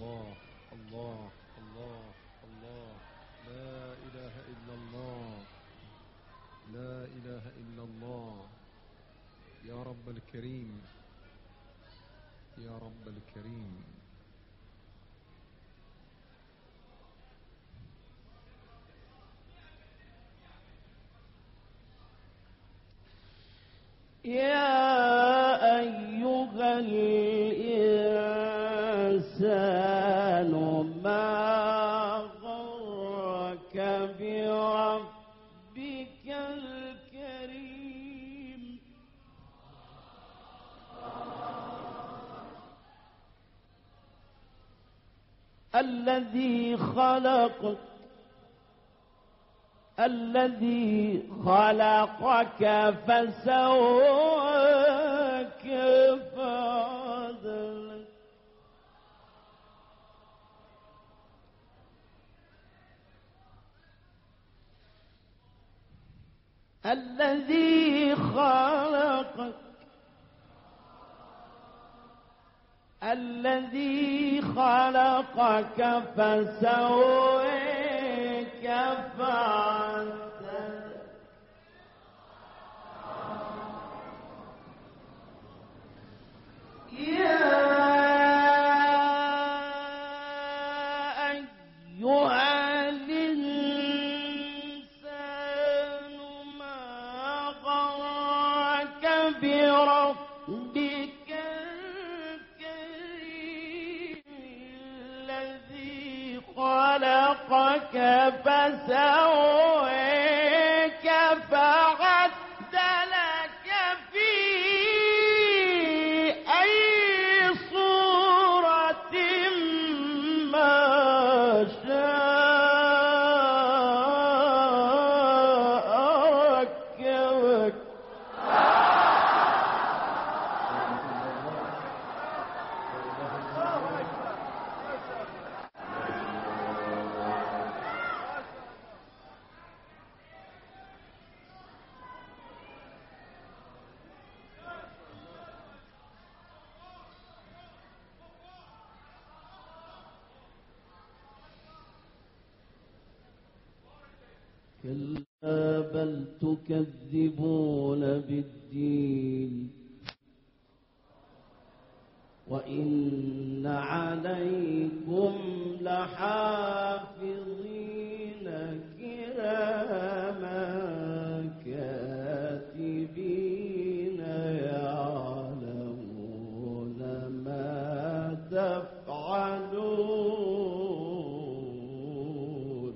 الله الله الله الله. لا إله إلا الله، لا إله إلا الله. يا رب الكريم، يا رب الكريم. يا أيها الإنسان ما غرك بربك الكريم الذي خلقك فسواك فعدلك الذي خلقك فسواك فعدلك يا أيها الإنسان ما غرك بربك الكريم الذي خلقك فسواك فعدلك في أي صورة ما شاء ركبك كلا بل تكذبون بالدين وإن عليكم لحافظين كراما كاتبين يعلمون ما تفعلون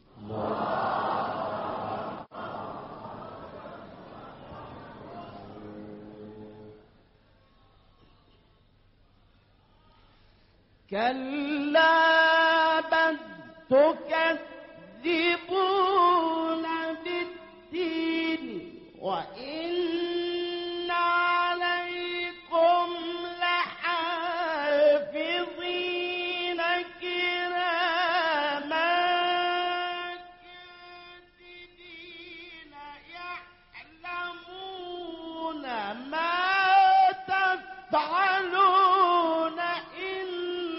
كلا بل تكذبون بالدين وإن عليكم لحافظين كراما كاتبين يعلمون ما تفعلون إن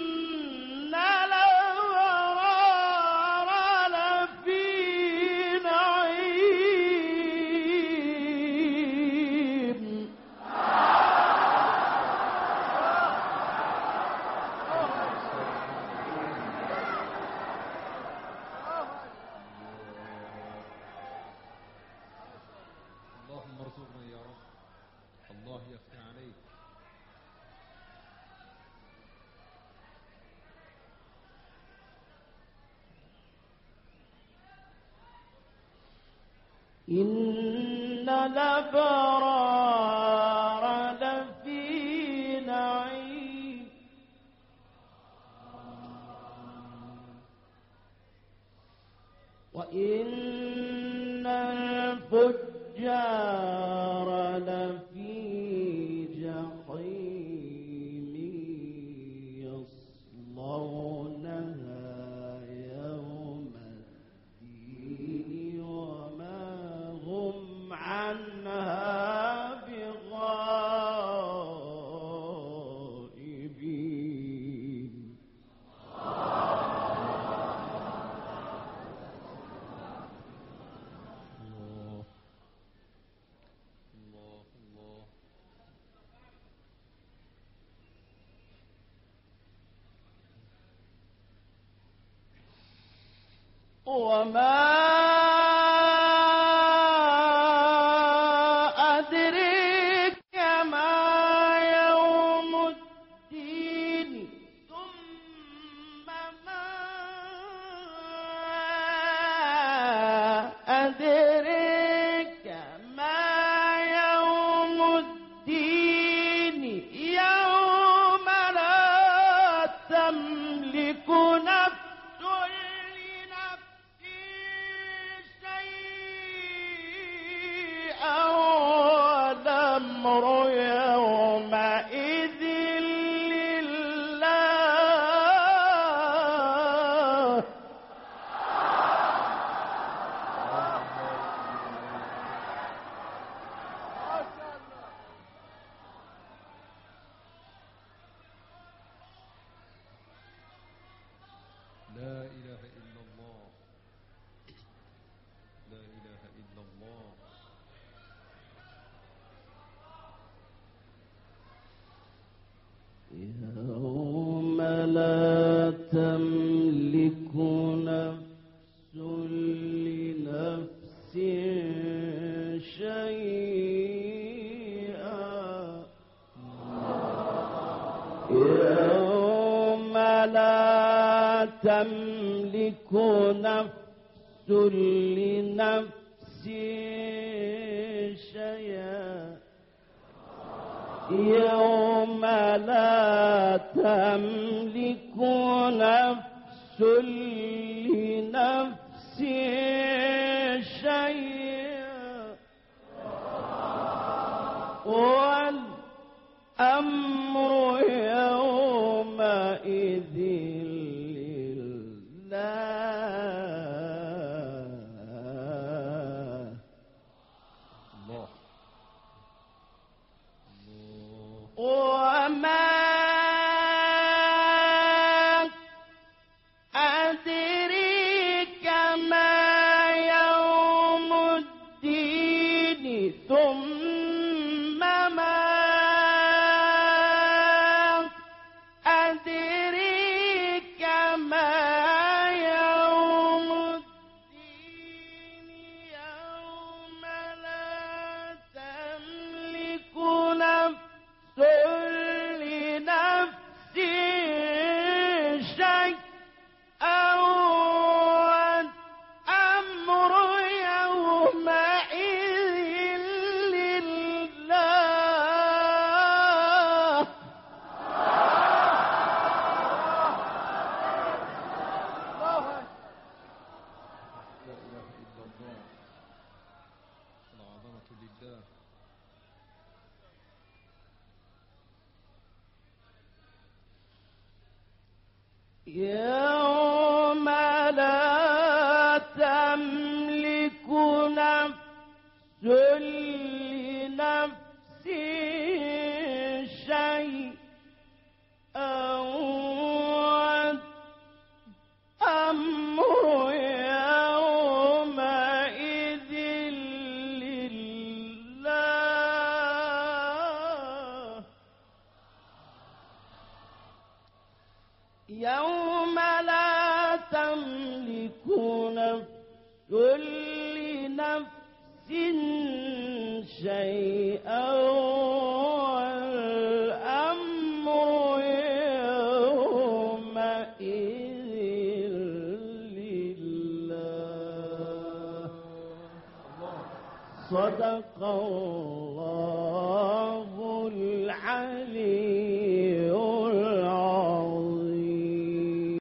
الأبرار لفي نعيم اللهم ارزقنا يا رب. الله يفتح عليك. إن الأبرار لفي نعيم وإن الفجار لفي جحيم يصلونها يوم الدين وما هم عنها بغائبين وما أدريك ما يوم الدين ثم ما أدريك ما يوم الدين يوم لا تملك نفس لنفس شيئا والأمر يومئذ لله. لا إله إلا الله. لا إله إلا الله. يوم لا تملك نفس لنفس شيئا يوم لا تملك نفس لنفس شيئا يوم لا تملك نفس لنفس شيئا والأمر يومئذ لله. الله. وما أدريك ما يوم الدين ثم ما أدريك ما يوم الدين يوم لا تملك نفس لنفس شيئا والأمر يومئذ لله. لا إله إلا الله. العظمة لله. يوم لا تملك نفس لنفس شيئا والأمر يومئذ لله. يوم لا تملك نفس لنفس شيئا والأمر يومئذ لله. صدق الله العظيم.